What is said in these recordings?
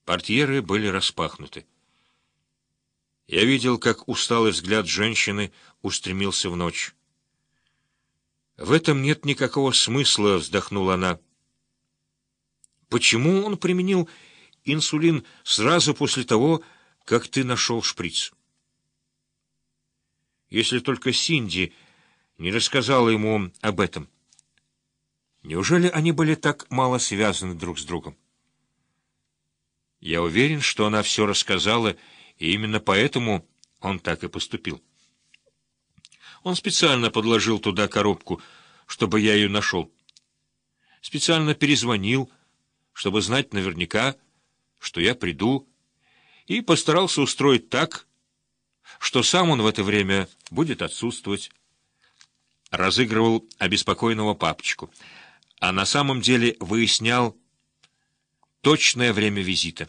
Портьеры были распахнуты. Я видел, как усталый взгляд женщины устремился в ночь. «В этом нет никакого смысла», — вздохнула она. «Почему он применил инсулин сразу после того, как ты нашел шприц?» Если только Синди не рассказала ему об этом. Неужели они были так мало связаны друг с другом? Я уверен, что она все рассказала, и именно поэтому он так и поступил. Он специально подложил туда коробку, чтобы я ее нашел. Специально перезвонил, чтобы знать наверняка, что я приду, и постарался устроить так, что сам он в это время будет отсутствовать. Разыгрывал обеспокоенного папочку, а на самом деле выяснял точное время визита.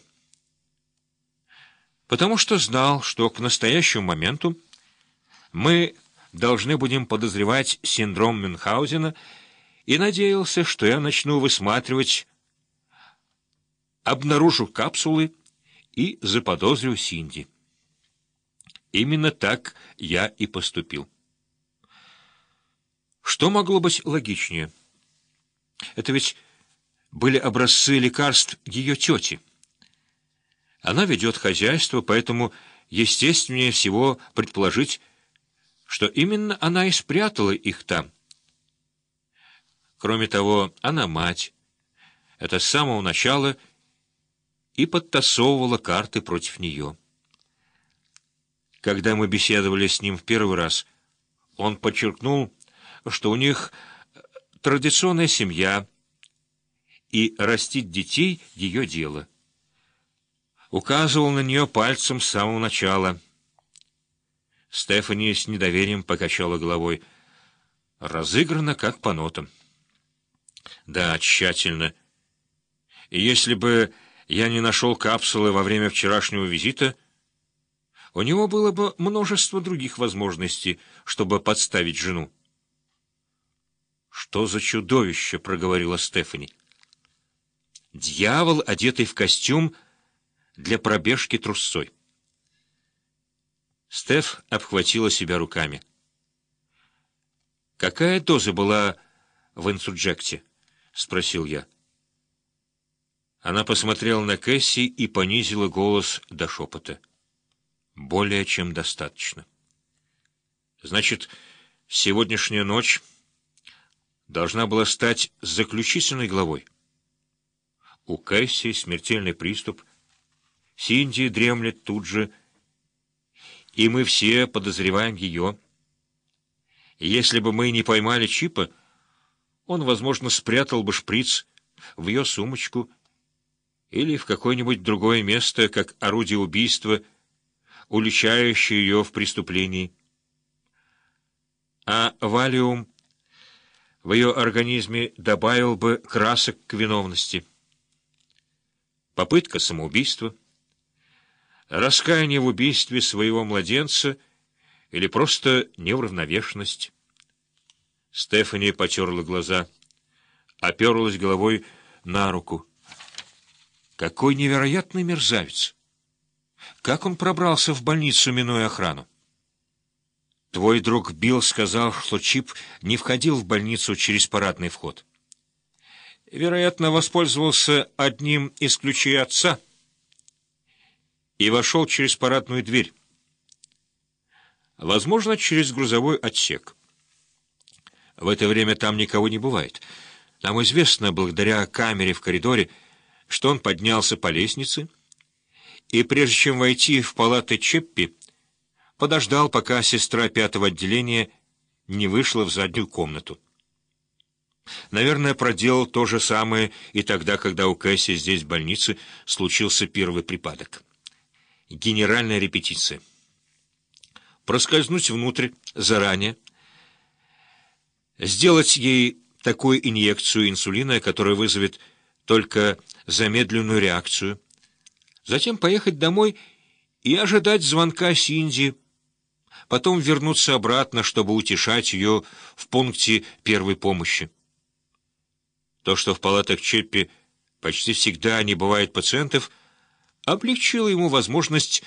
Потому что знал, что к настоящему моменту мы должны будем подозревать синдром Мюнхгаузена, и надеялся, что я начну высматривать, обнаружу капсулы и заподозрю Синди. Именно так я и поступил. Что могло быть логичнее? Это ведь были образцы лекарств ее тети. Она ведет хозяйство, поэтому естественнее всего предположить, что именно она и спрятала их там. Кроме того, она мать. Это с самого начала и подтасовывала карты против нее. Когда мы беседовали с ним в первый раз, он подчеркнул, что у них традиционная семья, и растить детей — ее дело. Указывал на нее пальцем с самого начала. Стефани с недоверием покачала головой. Разыграно как по нотам. Да, тщательно. И если бы я не нашел капсулы во время вчерашнего визита, у него было бы множество других возможностей, чтобы подставить жену. «Что за чудовище?» — проговорила Стефани. «Дьявол, одетый в костюм для пробежки трусцой». Стеф обхватила себя руками. «Какая доза была в инсуджекте?» — спросил я. Она посмотрела на Кэсси и понизила голос до шепота. «Более чем достаточно. Значит, сегодняшняя ночь должна была стать заключительной главой. У Кэсси смертельный приступ, Синди дремлет тут же, и мы все подозреваем ее. Если бы мы не поймали Чипа, он, возможно, спрятал бы шприц в ее сумочку или в какое-нибудь другое место, как орудие убийства, уличающее ее в преступлении. А валиум в ее организме добавил бы красок к виновности. Попытка самоубийства, раскаяние в убийстве своего младенца или просто неуравновешенность. Стефани потерла глаза, оперлась головой на руку. Какой невероятный мерзавец! Как он пробрался в больницу, минуя охрану? Твой друг Билл сказал, что Чип не входил в больницу через парадный вход. Вероятно, воспользовался одним из ключей отца и вошел через парадную дверь. Возможно, через грузовой отсек. В это время там никого не бывает. Нам известно, благодаря камере в коридоре, что он поднялся по лестнице и, прежде чем войти в палаты Чеппи, подождал, пока сестра 5-го отделения не вышла в заднюю комнату. Наверное, проделал то же самое и тогда, когда у Кэсси здесь, в больнице, случился первый припадок. Генеральная репетиция. Проскользнуть внутрь заранее, сделать ей такую инъекцию инсулина, которая вызовет только замедленную реакцию, затем поехать домой и ожидать звонка Синди, потом вернуться обратно, чтобы утешать ее в пункте первой помощи. То, что в палатах Чеппи почти всегда не бывает пациентов, облегчило ему возможность